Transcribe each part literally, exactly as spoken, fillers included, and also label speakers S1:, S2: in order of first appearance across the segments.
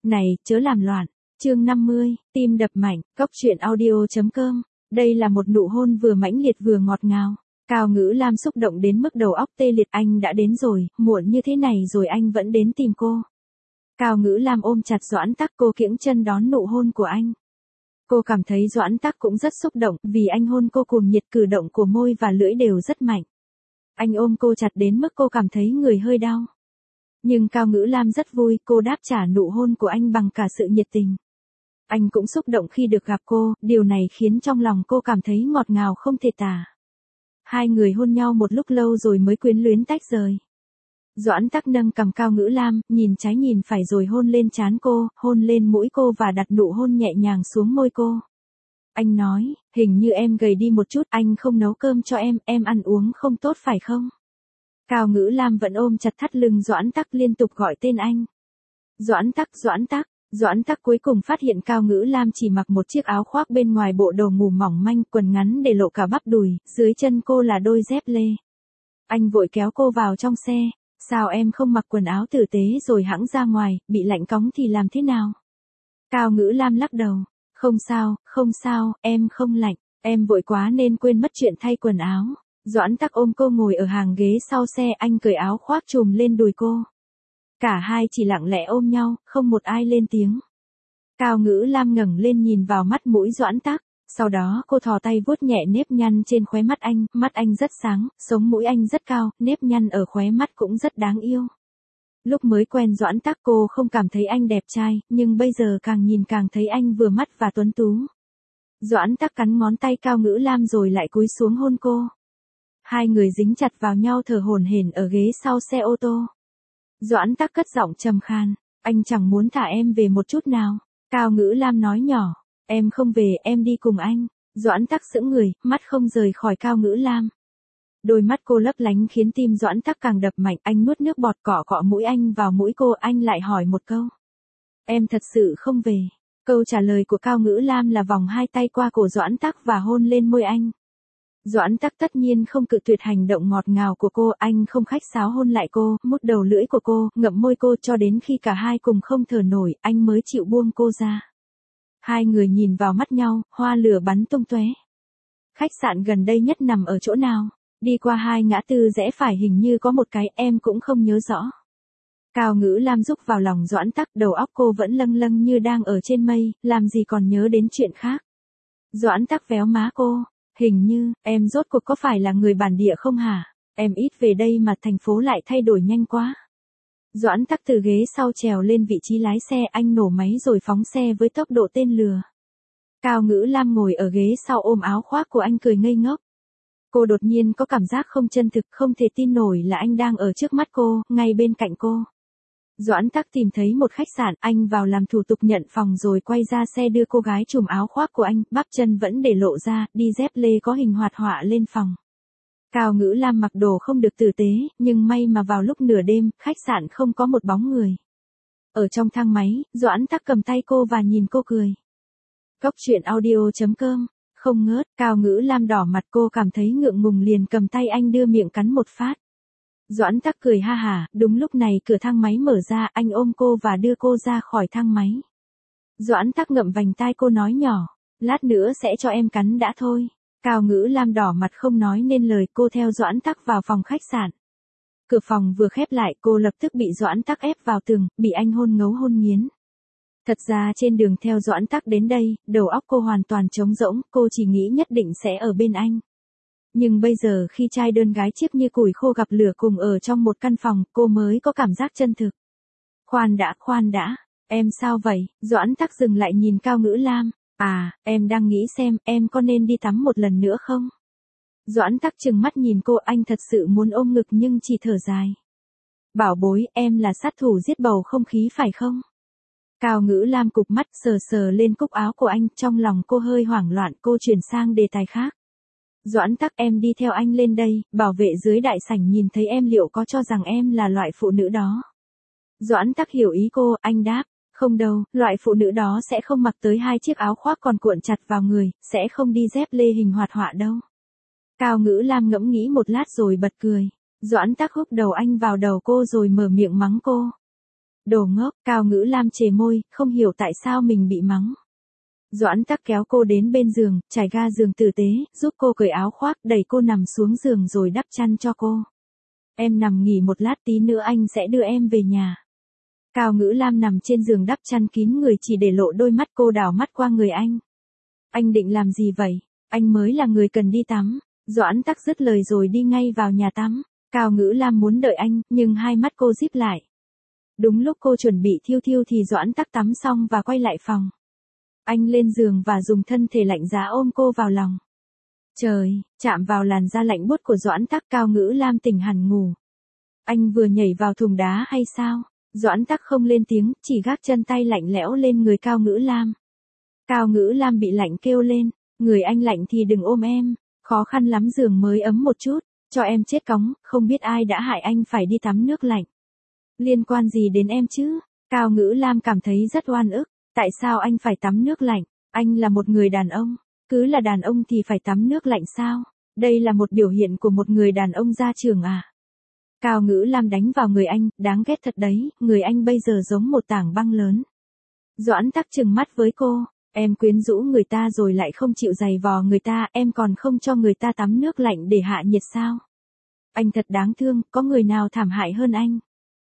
S1: Này, chớ làm loạn. Chương năm mươi, tim đập mạnh, cốc truyện audio.com. Đây là một nụ hôn vừa mãnh liệt vừa ngọt ngào. Cao Ngữ Lam xúc động đến mức đầu óc tê liệt. Anh đã đến rồi, muộn như thế này rồi anh vẫn đến tìm cô. Cao Ngữ Lam ôm chặt Doãn Tắc, cô kiễng chân đón nụ hôn của anh. Cô cảm thấy Doãn Tắc cũng rất xúc động, vì anh hôn cô cuồng nhiệt, cử động của môi và lưỡi đều rất mạnh. Anh ôm cô chặt đến mức cô cảm thấy người hơi đau. Nhưng Cao Ngữ Lam rất vui, cô đáp trả nụ hôn của anh bằng cả sự nhiệt tình. Anh cũng xúc động khi được gặp cô, điều này khiến trong lòng cô cảm thấy ngọt ngào không thể tả. Hai người hôn nhau một lúc lâu rồi mới quyến luyến tách rời. Doãn Tắc nâng cằm Cao Ngữ Lam, nhìn trái nhìn phải rồi hôn lên trán cô, hôn lên mũi cô và đặt nụ hôn nhẹ nhàng xuống môi cô. Anh nói, hình như em gầy đi một chút, anh không nấu cơm cho em, em ăn uống không tốt phải không? Cao Ngữ Lam vẫn ôm chặt thắt lưng Doãn Tắc, liên tục gọi tên anh. Doãn Tắc, Doãn Tắc. Doãn Tắc cuối cùng phát hiện Cao Ngữ Lam chỉ mặc một chiếc áo khoác bên ngoài bộ đồ ngủ mỏng manh, quần ngắn để lộ cả bắp đùi, dưới chân cô là đôi dép lê. Anh vội kéo cô vào trong xe. Sao em không mặc quần áo tử tế rồi hẵng ra ngoài, bị lạnh cóng thì làm thế nào? Cao Ngữ Lam lắc đầu. Không sao, không sao, em không lạnh, em vội quá nên quên mất chuyện thay quần áo. Doãn Tắc ôm cô ngồi ở hàng ghế sau xe, anh cởi áo khoác trùm lên đùi cô. Cả hai chỉ lặng lẽ ôm nhau, không một ai lên tiếng. Cao Ngữ Lam ngẩng lên nhìn vào mắt mũi Doãn Tắc, sau đó cô thò tay vuốt nhẹ nếp nhăn trên khóe mắt anh, mắt anh rất sáng, sống mũi anh rất cao, nếp nhăn ở khóe mắt cũng rất đáng yêu. Lúc mới quen Doãn Tắc cô không cảm thấy anh đẹp trai, nhưng bây giờ càng nhìn càng thấy anh vừa mắt và tuấn tú. Doãn Tắc cắn ngón tay Cao Ngữ Lam rồi lại cúi xuống hôn cô. Hai người dính chặt vào nhau thở hổn hển ở ghế sau xe ô tô. Doãn Tắc cất giọng trầm khan, anh chẳng muốn thả em về một chút nào. Cao Ngữ Lam nói nhỏ, em không về, em đi cùng anh. Doãn Tắc sững người, mắt không rời khỏi Cao Ngữ Lam. Đôi mắt cô lấp lánh khiến tim Doãn Tắc càng đập mạnh, anh nuốt nước bọt cọ cọ mũi anh vào mũi cô, anh lại hỏi một câu. Em thật sự không về. Câu trả lời của Cao Ngữ Lam là vòng hai tay qua cổ Doãn Tắc và hôn lên môi anh. Doãn Tắc tất nhiên không cự tuyệt hành động ngọt ngào của cô, anh không khách sáo hôn lại cô, mút đầu lưỡi của cô, ngậm môi cô cho đến khi cả hai cùng không thở nổi, anh mới chịu buông cô ra. Hai người nhìn vào mắt nhau, hoa lửa bắn tung tóe. Khách sạn gần đây nhất nằm ở chỗ nào? Đi qua hai ngã tư rẽ phải hình như có một cái, em cũng không nhớ rõ. Cao Ngữ Lam rúc vào lòng Doãn Tắc, đầu óc cô vẫn lâng lâng như đang ở trên mây, làm gì còn nhớ đến chuyện khác. Doãn Tắc véo má cô, hình như, em rốt cuộc có phải là người bản địa không hả? Em ít về đây mà thành phố lại thay đổi nhanh quá. Doãn Tắc từ ghế sau trèo lên vị trí lái xe, anh nổ máy rồi phóng xe với tốc độ tên lừa. Cao Ngữ Lam ngồi ở ghế sau ôm áo khoác của anh cười ngây ngốc. Cô đột nhiên có cảm giác không chân thực, không thể tin nổi là anh đang ở trước mắt cô, ngay bên cạnh cô. Doãn Tắc tìm thấy một khách sạn, anh vào làm thủ tục nhận phòng rồi quay ra xe đưa cô gái trùm áo khoác của anh, bắp chân vẫn để lộ ra, đi dép lê có hình hoạt họa lên phòng. Cao Ngữ Lam mặc đồ không được tử tế, nhưng may mà vào lúc nửa đêm, khách sạn không có một bóng người. Ở trong thang máy, Doãn Tắc cầm tay cô và nhìn cô cười. Cốc truyện audio.com. Không ngớt, Cao Ngữ Lam đỏ mặt, cô cảm thấy ngượng ngùng liền cầm tay anh đưa miệng cắn một phát. Doãn Tắc cười ha hả, đúng lúc này cửa thang máy mở ra, anh ôm cô và đưa cô ra khỏi thang máy. Doãn Tắc ngậm vành tai cô nói nhỏ, lát nữa sẽ cho em cắn đã thôi. Cao Ngữ Lam đỏ mặt không nói nên lời, cô theo Doãn Tắc vào phòng khách sạn. Cửa phòng vừa khép lại, cô lập tức bị Doãn Tắc ép vào tường, bị anh hôn ngấu hôn nghiến. Thật ra trên đường theo Doãn Tắc đến đây, đầu óc cô hoàn toàn trống rỗng, cô chỉ nghĩ nhất định sẽ ở bên anh. Nhưng bây giờ khi trai đơn gái chiếc như củi khô gặp lửa cùng ở trong một căn phòng, cô mới có cảm giác chân thực. Khoan đã, khoan đã, em sao vậy? Doãn Tắc dừng lại nhìn Cao Ngữ Lam. À, em đang nghĩ xem, em có nên đi tắm một lần nữa không? Doãn Tắc trừng mắt nhìn cô, anh thật sự muốn ôm ngực nhưng chỉ thở dài. Bảo bối, em là sát thủ giết bầu không khí phải không? Cao Ngữ Lam cụp mắt sờ sờ lên cúc áo của anh, trong lòng cô hơi hoảng loạn, cô chuyển sang đề tài khác. Doãn Tắc, em đi theo anh lên đây, bảo vệ dưới đại sảnh nhìn thấy em liệu có cho rằng em là loại phụ nữ đó. Doãn Tắc hiểu ý cô, anh đáp, không đâu, loại phụ nữ đó sẽ không mặc tới hai chiếc áo khoác còn cuộn chặt vào người, sẽ không đi dép lê hình hoạt họa đâu. Cao Ngữ Lam ngẫm nghĩ một lát rồi bật cười. Doãn Tắc húc đầu anh vào đầu cô rồi mở miệng mắng cô. Đồ ngốc, Cao Ngữ Lam chề môi, không hiểu tại sao mình bị mắng. Doãn Tắc kéo cô đến bên giường, trải ga giường tử tế, giúp cô cởi áo khoác, đẩy cô nằm xuống giường rồi đắp chăn cho cô. Em nằm nghỉ một lát, tí nữa anh sẽ đưa em về nhà. Cao Ngữ Lam nằm trên giường đắp chăn kín người, chỉ để lộ đôi mắt, cô đảo mắt qua người anh. Anh định làm gì vậy? Anh mới là người cần đi tắm. Doãn Tắc dứt lời rồi đi ngay vào nhà tắm. Cao Ngữ Lam muốn đợi anh, nhưng hai mắt cô díp lại. Đúng lúc cô chuẩn bị thiêu thiêu thì Doãn Tắc tắm xong và quay lại phòng. Anh lên giường và dùng thân thể lạnh giá ôm cô vào lòng. Trời, chạm vào làn da lạnh buốt của Doãn Tắc, Cao Ngữ Lam tỉnh hẳn ngủ. Anh vừa nhảy vào thùng đá hay sao? Doãn Tắc không lên tiếng, chỉ gác chân tay lạnh lẽo lên người Cao Ngữ Lam. Cao Ngữ Lam bị lạnh kêu lên, người anh lạnh thì đừng ôm em, khó khăn lắm giường mới ấm một chút, cho em chết cóng, không biết ai đã hại anh phải đi tắm nước lạnh. Liên quan gì đến em chứ? Cao Ngữ Lam cảm thấy rất oan ức, tại sao anh phải tắm nước lạnh? Anh là một người đàn ông, cứ là đàn ông thì phải tắm nước lạnh sao? Đây là một biểu hiện của một người đàn ông gia trưởng à? Cao Ngữ Lam đánh vào người anh, đáng ghét thật đấy, người anh bây giờ giống một tảng băng lớn. Doãn Tắc trừng mắt với cô, em quyến rũ người ta rồi lại không chịu giày vò người ta, em còn không cho người ta tắm nước lạnh để hạ nhiệt sao? Anh thật đáng thương, có người nào thảm hại hơn anh?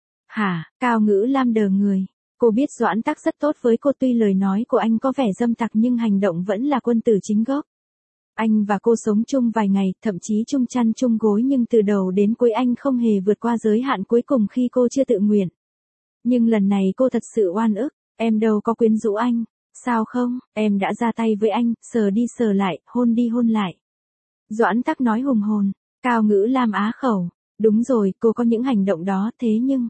S1: Hả? Cao Ngữ Lam đờ người. Cô biết Doãn Tắc rất tốt với cô, tuy lời nói của anh có vẻ dâm tặc nhưng hành động vẫn là quân tử chính gốc. Anh và cô sống chung vài ngày, thậm chí chung chăn chung gối, nhưng từ đầu đến cuối anh không hề vượt qua giới hạn cuối cùng khi cô chưa tự nguyện. Nhưng lần này cô thật sự oan ức, em đâu có quyến rũ anh, sao không, em đã ra tay với anh, sờ đi sờ lại, hôn đi hôn lại. Doãn Tắc nói hùng hồn. Cao Ngữ Lam á khẩu, đúng rồi, cô có những hành động đó, thế nhưng...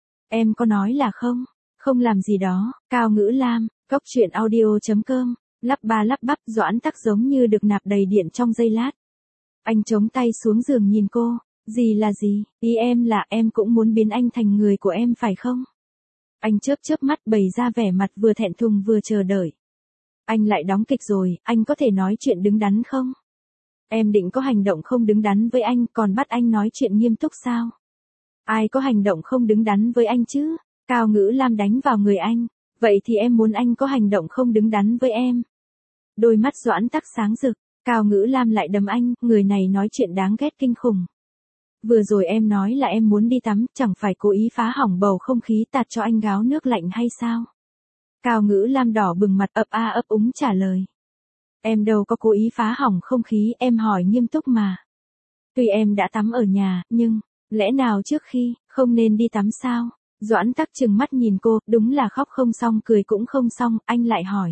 S1: Em có nói là không, không làm gì đó. Cao Ngữ Lam, cốc truyện audio chấm com, lắp ba lắp bắp. Doãn Tắc giống như được nạp đầy điện trong giây lát. Anh chống tay xuống giường nhìn cô, gì là gì, ý em là em cũng muốn biến anh thành người của em phải không? Anh chớp chớp mắt bày ra vẻ mặt vừa thẹn thùng vừa chờ đợi. Anh lại đóng kịch rồi, anh có thể nói chuyện đứng đắn không? Em định có hành động không đứng đắn với anh, còn bắt anh nói chuyện nghiêm túc sao? Ai có hành động không đứng đắn với anh chứ? Cao Ngữ Lam đánh vào người anh. Vậy thì em muốn anh có hành động không đứng đắn với em. Đôi mắt Doãn Tắc sáng rực. Cao Ngữ Lam lại đấm anh, người này nói chuyện đáng ghét kinh khủng. Vừa rồi em nói là em muốn đi tắm, chẳng phải cố ý phá hỏng bầu không khí tạt cho anh gáo nước lạnh hay sao? Cao Ngữ Lam đỏ bừng mặt, ấp a ấp úng trả lời. Em đâu có cố ý phá hỏng không khí, em hỏi nghiêm túc mà. Tuy em đã tắm ở nhà, nhưng... Lẽ nào trước khi, không nên đi tắm sao? Doãn Tắc trừng mắt nhìn cô, đúng là khóc không xong cười cũng không xong, anh lại hỏi.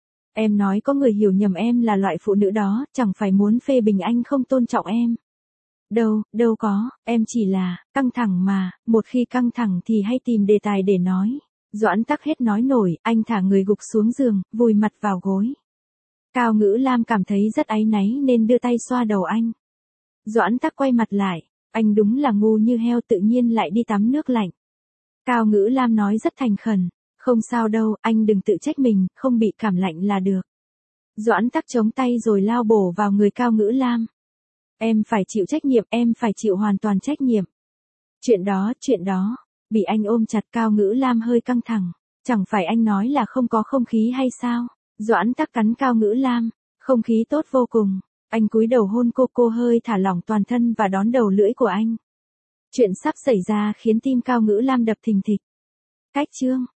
S1: Em nói có người hiểu nhầm em là loại phụ nữ đó, chẳng phải muốn phê bình anh không tôn trọng em. Đâu, đâu có, em chỉ là, căng thẳng mà, một khi căng thẳng thì hay tìm đề tài để nói. Doãn Tắc hết nói nổi, anh thả người gục xuống giường, vùi mặt vào gối. Cao Ngữ Lam cảm thấy rất áy náy nên đưa tay xoa đầu anh. Doãn Tắc quay mặt lại. Anh đúng là ngu như heo, tự nhiên lại đi tắm nước lạnh. Cao Ngữ Lam nói rất thành khẩn. Không sao đâu, anh đừng tự trách mình, không bị cảm lạnh là được. Doãn Tắc chống tay rồi lao bổ vào người Cao Ngữ Lam. Em phải chịu trách nhiệm, em phải chịu hoàn toàn trách nhiệm. Chuyện đó, chuyện đó. Bị anh ôm chặt, Cao Ngữ Lam hơi căng thẳng. Chẳng phải anh nói là không có không khí hay sao? Doãn Tắc cắn Cao Ngữ Lam. Không khí tốt vô cùng. Anh cúi đầu hôn cô, cô hơi thả lỏng toàn thân và đón đầu lưỡi của anh. Chuyện sắp xảy ra khiến tim Cao Ngữ Lam đập thình thịch. Cách chương